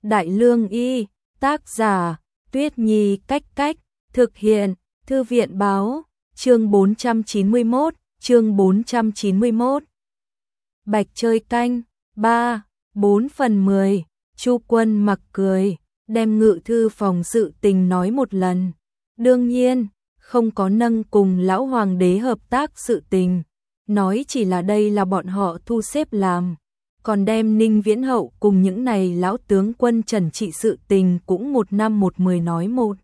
Đại Lương Y, tác giả, Tuyết Nhi Cách Cách, thực hiện, Thư viện Báo, chương 491. Bạch chơi canh, 3, 4/10, Chu Quân Mặc cười, đem Ngự thư phòng sự tình nói một lần. Đương nhiên, không có nâng cùng lão hoàng đế hợp tác sự tình, nói chỉ là đây là bọn họ thu xếp làm. Còn đem Ninh Viễn Hậu cùng những này lão tướng quân trần trị sự tình cũng một năm một mười nói một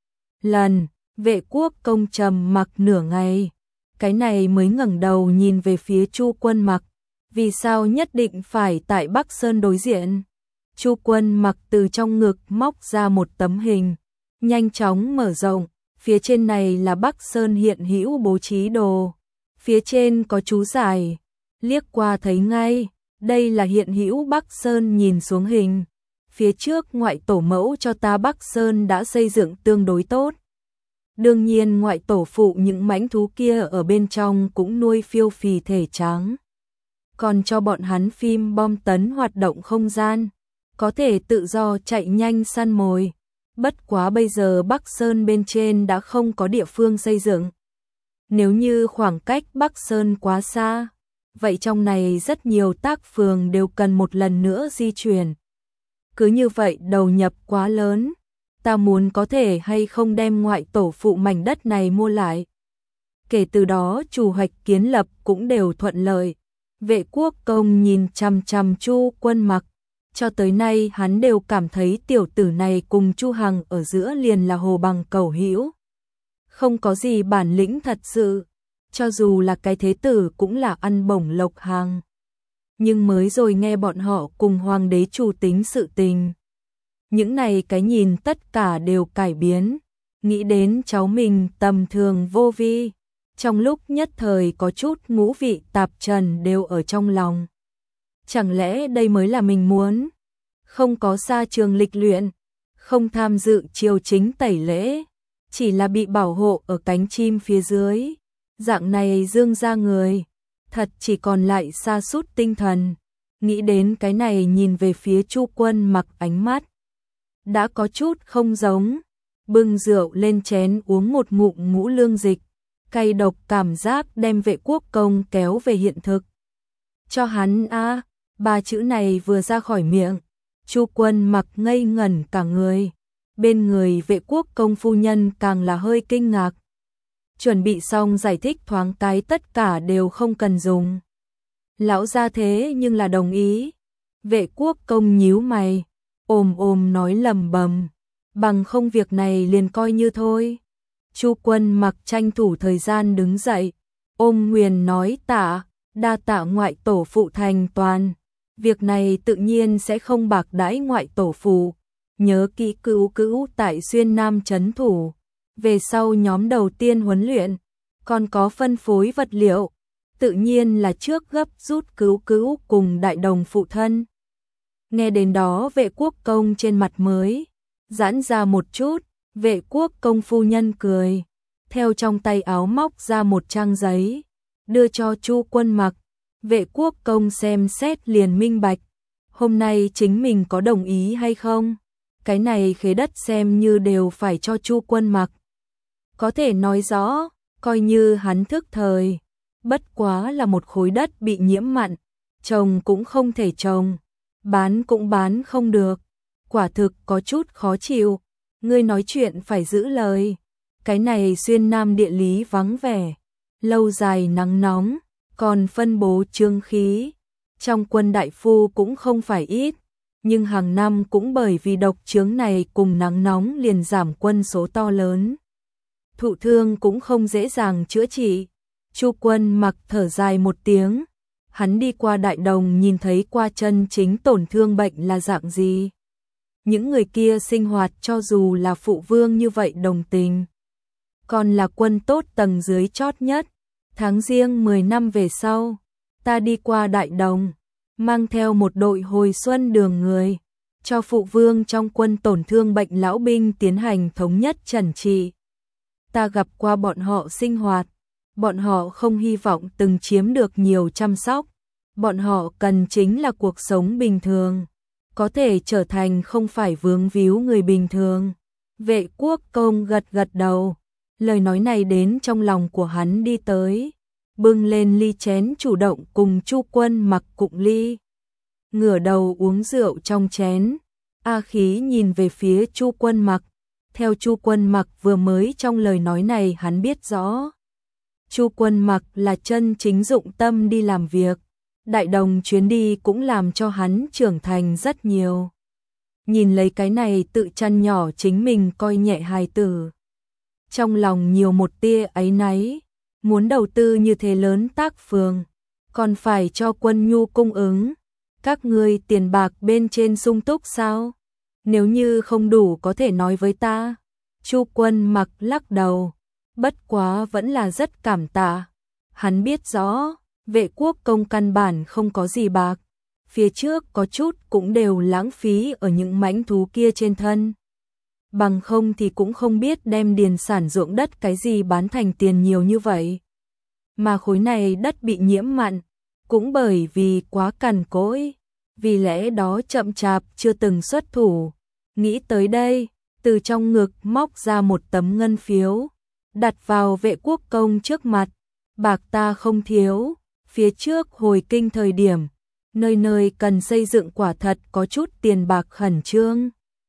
lần. Vệ Quốc Công trầm mặc nửa ngày, cái này mới ngẩng đầu nhìn về phía Chu Quân Mặc. Vì sao nhất định phải tại Bắc Sơn đối diện? Chu Quân Mặc từ trong ngực móc ra một tấm hình, nhanh chóng mở rộng. Phía trên này là Bắc Sơn hiện hữu bố trí đồ. Phía trên có chú giải, liếc qua thấy ngay, đây là hiện hữu Bắc Sơn. Nhìn xuống hình, phía trước ngoại tổ mẫu cho ta Bắc Sơn đã xây dựng tương đối tốt. Đương nhiên ngoại tổ phụ những mãnh thú kia ở bên trong cũng nuôi phiêu phì thể trắng. Còn cho bọn hắn phim bom tấn hoạt động không gian, có thể tự do chạy nhanh săn mồi. Bất quá bây giờ Bắc Sơn bên trên đã không có địa phương xây dựng. Nếu như khoảng cách Bắc Sơn quá xa, vậy trong này rất nhiều tác phường đều cần một lần nữa di chuyển. Cứ như vậy đầu nhập quá lớn, ta muốn có thể hay không đem ngoại tổ phụ mảnh đất này mua lại. Kể từ đó chủ hoạch kiến lập cũng đều thuận lợi. Vệ Quốc Công nhìn chằm chằm Chu Quân Mặc, cho tới nay hắn đều cảm thấy tiểu tử này cùng Chu Hằng ở giữa liền là hồ bằng cẩu hữu, không có gì bản lĩnh thật sự, cho dù là cái thế tử cũng là ăn bổng lộc hàng. Nhưng mới rồi nghe bọn họ cùng hoàng đế chủ tính sự tình, những này cái nhìn tất cả đều cải biến, nghĩ đến cháu mình tầm thường vô vi, trong lúc nhất thời có chút ngũ vị tạp trần đều ở trong lòng. Chẳng lẽ đây mới là mình muốn? Không có xa trường lịch luyện, không tham dự triều chính tẩy lễ, chỉ là bị bảo hộ ở cánh chim phía dưới. Dạng này Dương gia người, thật chỉ còn lại sa sút tinh thần. Nghĩ đến cái này nhìn về phía Chu Quân Mặc ánh mắt đã có chút không giống. Bưng rượu lên chén uống một ngụm ngũ lương dịch, cay độc cảm giác đem Vệ Quốc Công kéo về hiện thực. Cho hắn a, ba chữ này vừa ra khỏi miệng, Chu Quân Mặc ngây ngẩn cả người. Bên người Vệ Quốc Công phu nhân càng là hơi kinh ngạc. Chuẩn bị xong giải thích thoáng cái tất cả đều không cần dùng. Lão gia thế nhưng là đồng ý. Vệ Quốc Công nhíu mày, ồm nói lầm bầm, bằng không việc này liền coi như thôi. Chu Quân Mặc tranh thủ thời gian đứng dậy, ôm nguyền nói đa tạ ngoại tổ phụ thành toàn. Việc này tự nhiên sẽ không bạc đãi ngoại tổ phụ. Nhớ kỹ cữu tại Xuyên Nam trấn thủ. Về sau nhóm đầu tiên huấn luyện, còn có phân phối vật liệu, tự nhiên là trước gấp rút cữu cùng đại đồng phụ thân. Nghe đến đó Vệ Quốc Công trên mặt mới giãn ra một chút. Vệ Quốc Công phu nhân cười, theo trong tay áo móc ra một trang giấy, đưa cho Chu Quân Mặc. Vệ Quốc Công xem xét liền minh bạch, hôm nay chính mình có đồng ý hay không? Cái này khế đất xem như đều phải cho Chu Quân Mặc. Có thể nói rõ, coi như hắn thức thời, bất quá là một khối đất bị nhiễm mặn, trồng cũng không thể trồng, bán cũng bán không được, quả thực có chút khó chịu. Ngươi nói chuyện phải giữ lời, cái này Xuyên Nam địa lý vắng vẻ, lâu dài nắng nóng, còn phân bố trương khí, trong quân đại phu cũng không phải ít, nhưng hàng năm cũng bởi vì độc chướng này cùng nắng nóng liền giảm quân số to lớn. Thụ thương cũng không dễ dàng chữa trị. Chu Quân Mặc thở dài một tiếng, hắn đi qua đại đồng nhìn thấy qua chân chính tổn thương bệnh là dạng gì. Những người kia sinh hoạt cho dù là phụ vương như vậy đồng tình, còn là quân tốt tầng dưới chót nhất. Tháng Giêng 10 năm về sau, ta đi qua đại đồng, mang theo một đội hồi xuân đường người, cho phụ vương trong quân tổn thương bệnh lão binh tiến hành thống nhất trần trị. Ta gặp qua bọn họ sinh hoạt, bọn họ không hy vọng từng chiếm được nhiều chăm sóc, bọn họ cần chính là cuộc sống bình thường. có thể trở thành không phải vướng víu người bình thường. Vệ Quốc Công gật gật đầu, lời nói này đến trong lòng của hắn đi tới, bưng lên ly chén chủ động cùng Chu Quân Mặc cụng ly. Ngửa đầu uống rượu trong chén, A Khí nhìn về phía Chu Quân Mặc, theo Chu Quân Mặc vừa mới trong lời nói này hắn biết rõ. Chu Quân Mặc là chân chính dụng tâm đi làm việc, Đại Đồng chuyến đi cũng làm cho hắn trưởng thành rất nhiều. Nhìn lấy cái này tự chăn nhỏ chính mình coi nhẹ hài tử. Trong lòng nhiều một tia áy náy, muốn đầu tư như thế lớn tác phường, còn phải cho Quân Nhu cung ứng. Các ngươi tiền bạc bên trên sung túc sao? Nếu như không đủ có thể nói với ta. Chu Quân Mặc lắc đầu, bất quá vẫn là rất cảm tạ. Hắn biết rõ, Vệ Quốc Công căn bản không có gì bạc, phía trước có chút cũng đều lãng phí ở những mãnh thú kia trên thân. Bằng không thì cũng không biết đem điền sản ruộng đất cái gì bán thành tiền nhiều như vậy. Mà khối này đất bị nhiễm mặn, cũng bởi vì quá cằn cỗi, vì lẽ đó chậm chạp chưa từng xuất thủ. Nghĩ tới đây, từ trong ngực móc ra một tấm ngân phiếu, đặt vào Vệ Quốc Công trước mặt. Bạc ta không thiếu, phía trước hồi kinh thời điểm, nơi nơi cần xây dựng quả thật có chút tiền bạc khẩn trương.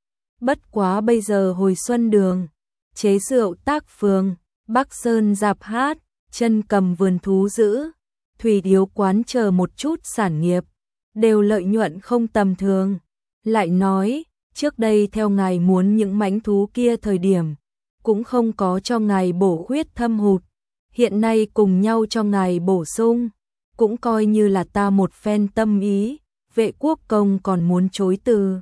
Bất quá bây giờ hồi xuân đường, chế rượu tác phường, Bắc Sơn dạp hát, chân cầm vườn thú giữ, thủy điếu quán chờ một chút sản nghiệp, đều lợi nhuận không tầm thường. Lại nói, trước đây theo ngài muốn những mãnh thú kia thời điểm, cũng không có cho ngài bổ khuyết thâm hụt, hiện nay cùng nhau cho ngài bổ sung, cũng coi như là ta một phen tâm ý. Vệ Quốc Công còn muốn chối từ.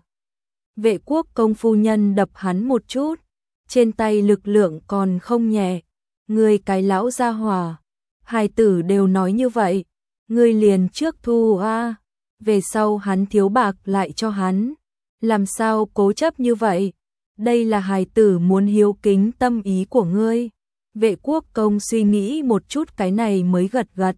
Vệ Quốc Công phu nhân đập hắn một chút, trên tay lực lượng còn không nhẹ. Ngươi cái lão gia hỏa, hài tử đều nói như vậy, ngươi liền trước thu a, về sau hắn thiếu bạc lại cho hắn, làm sao cố chấp như vậy? Đây là hài tử muốn hiếu kính tâm ý của ngươi. Vệ Quốc Công suy nghĩ một chút cái này mới gật gật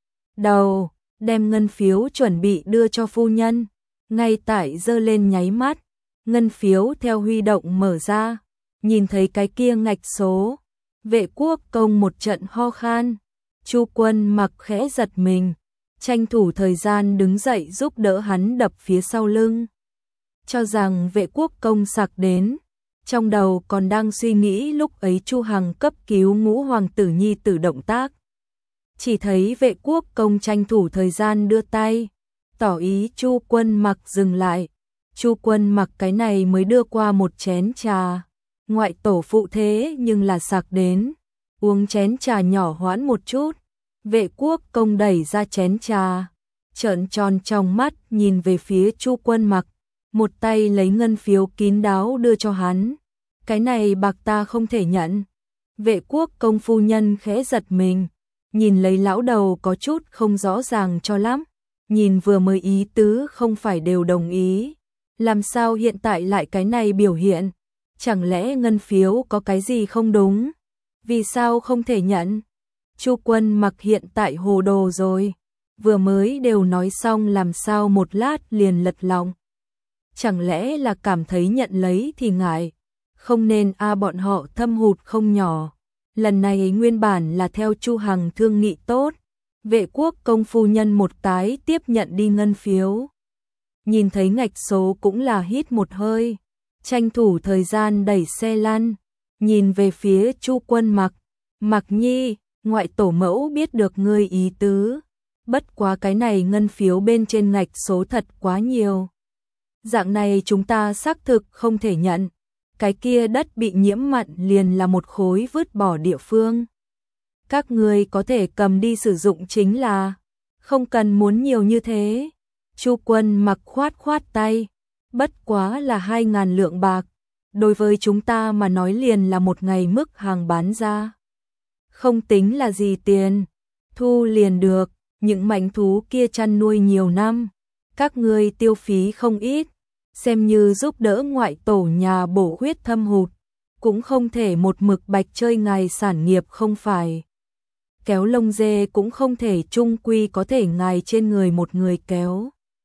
đầu, đem ngân phiếu chuẩn bị đưa cho phu nhân. Ngay tại giơ lên nháy mắt, ngân phiếu theo huy động mở ra, nhìn thấy cái kia ngạch số. Vệ Quốc Công một trận ho khan, Chu Quân Mặc khẽ giật mình, tranh thủ thời gian đứng dậy giúp đỡ hắn đập phía sau lưng. Cho rằng Vệ Quốc Công sặc đến, trong đầu còn đang suy nghĩ lúc ấy Chu Hằng cấp cứu ngũ hoàng tử nhi tử động tác. Chỉ thấy Vệ Quốc Công tranh thủ thời gian đưa tay, tỏ ý Chu Quân Mặc dừng lại. Chu Quân Mặc cái này mới đưa qua một chén trà. Ngoại tổ phụ thế nhưng là sặc đến, uống chén trà nhỏ hoãn một chút. Vệ Quốc Công đẩy ra chén trà, trợn tròn trong mắt nhìn về phía Chu Quân Mặc, một tay lấy ngân phiếu kín đáo đưa cho hắn. Cái này bạc ta không thể nhận. Vệ Quốc Công phu nhân khẽ giật mình, nhìn lấy lão đầu có chút không rõ ràng cho lắm, nhìn vừa mới ý tứ không phải đều đồng ý, làm sao hiện tại lại cái này biểu hiện? Chẳng lẽ ngân phiếu có cái gì không đúng? Vì sao không thể nhận? Chu Quân Mặc hiện tại hồ đồ rồi, vừa mới đều nói xong làm sao một lát liền lật lòng. Chẳng lẽ là cảm thấy nhận lấy thì ngại, không nên bọn họ thâm hụt không nhỏ. Lần này nguyên bản là theo Chu Hằng thương nghị tốt, Vệ Quốc Công phu nhân một cái tiếp nhận đi ngân phiếu. Nhìn thấy ngạch số cũng là hít một hơi, tranh thủ thời gian đẩy xe lăn, nhìn về phía Chu Quân Mặc. Mặc nhi, ngoại tổ mẫu biết được ngươi ý tứ, bất quá cái này ngân phiếu bên trên ngạch số thật quá nhiều. Dạng này chúng ta xác thực không thể nhận, cái kia đất bị nhiễm mặn liền là một khối vứt bỏ địa phương. Các ngươi có thể cầm đi sử dụng chính là, không cần muốn nhiều như thế. Chu Quân Mặc khoát khoát tay, bất quá là 2.000 lượng bạc, đối với chúng ta mà nói liền là một ngày mức hàng bán ra. Không tính là gì tiền, thu liền được, những mãnh thú kia chăn nuôi nhiều năm, các ngươi tiêu phí không ít, xem như giúp đỡ ngoại tổ nhà bổ khuyết thâm hụt, cũng không thể một mực bạch chơi ngài sản nghiệp không phải. Kéo lông dê cũng không thể chung quy có thể ngài trên người một người kéo.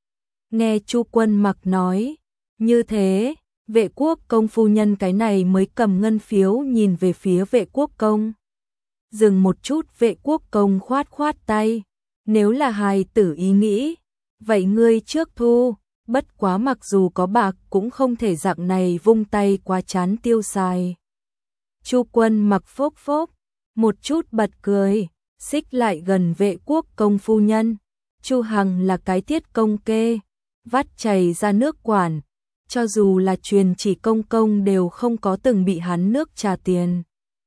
Nghe Chu Quân Mặc nói như thế, Vệ Quốc công phu nhân cái này mới cầm ngân phiếu nhìn về phía Vệ Quốc công. Dừng một chút, Vệ Quốc công khoát khoát tay, nếu là hài tử ý nghĩ, vậy ngươi trước thu, bất quá mặc dù có bạc cũng không thể dạng này vung tay quá chán tiêu xài. Chu Quân Mặc phốc phốc, một chút bật cười, xích lại gần Vệ Quốc công phu nhân. Chu Hằng là cái thiết công kê, vắt chảy ra nước quản, cho dù là truyền chỉ công công đều không có từng bị hắn nước trà tiền.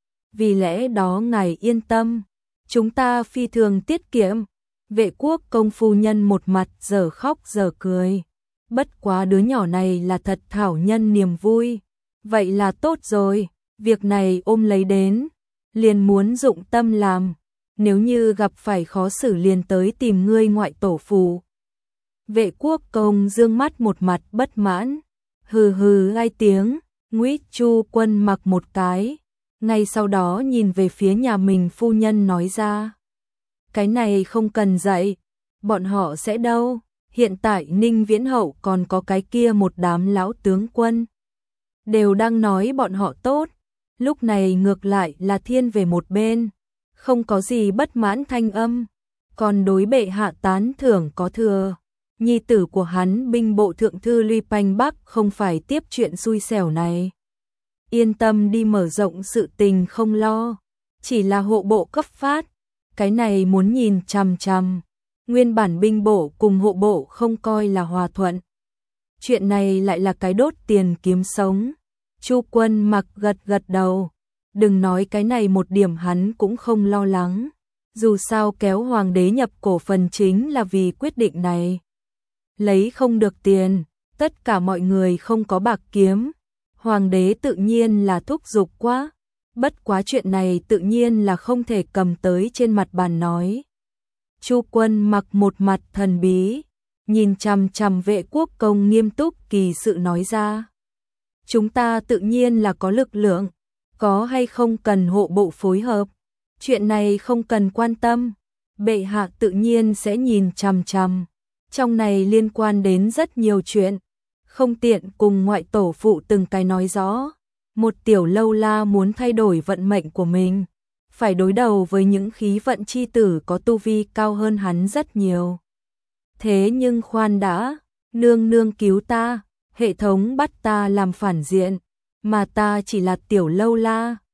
Vì lẽ đó ngài yên tâm, chúng ta phi thường tiết kiệm. Vệ Quốc công phu nhân một mặt giờ khóc giờ cười. Bất quá đứa nhỏ này là thật thảo nhân niềm vui. Vậy là tốt rồi, việc này ôm lấy đến, liền muốn dụng tâm làm. Nếu như gặp phải khó xử liền tới tìm ngươi ngoại tổ phụ. Vệ Quốc công dương mắt một mặt bất mãn, hừ hừ hai tiếng, nguýt Chu Quân Mặc một cái. Ngay sau đó nhìn về phía nhà mình phu nhân nói ra. Cái này không cần dạy, bọn họ sẽ đâu, hiện tại Ninh Viễn Hậu còn có cái kia một đám lão tướng quân. Đều đang nói bọn họ tốt, lúc này ngược lại là thiên về một bên, không có gì bất mãn thanh âm, còn đối bệ hạ tán thưởng có thừa. Nhi tử của hắn binh bộ thượng thư Luy Panh Bắc không phải tiếp chuyện xui xẻo này. Yên tâm đi, mở rộng sự tình không lo, chỉ là hộ bộ cấp phát, cái này muốn nhìn chằm chằm. Nguyên bản binh bộ cùng hộ bộ không coi là hòa thuận. Chuyện này lại là cái đốt tiền kiếm sống. Chu Quân Mặc gật gật đầu, đừng nói cái này một điểm hắn cũng không lo lắng. Dù sao kéo hoàng đế nhập cổ phần chính là vì quyết định này. Lấy không được tiền, tất cả mọi người không có bạc kiếm. Hoàng đế tự nhiên là thúc giục quá, bất quá chuyện này tự nhiên là không thể cầm tới trên mặt bàn nói. Chu Quân Mặc một mặt thần bí, nhìn chằm chằm Vệ Quốc công nghiêm túc kỳ sự nói ra. Chúng ta tự nhiên là có lực lượng, có hay không cần hộ bộ phối hợp, chuyện này không cần quan tâm, bệ hạ tự nhiên sẽ nhìn chằm chằm. Trong này liên quan đến rất nhiều chuyện, không tiện cùng ngoại tổ phụ từng cái nói rõ. Một tiểu lâu la muốn thay đổi vận mệnh của mình, phải đối đầu với những khí vận chi tử có tu vi cao hơn hắn rất nhiều. Thế nhưng khoan đã, nương nương cứu ta, hệ thống bắt ta làm phản diện, mà ta chỉ là tiểu lâu la,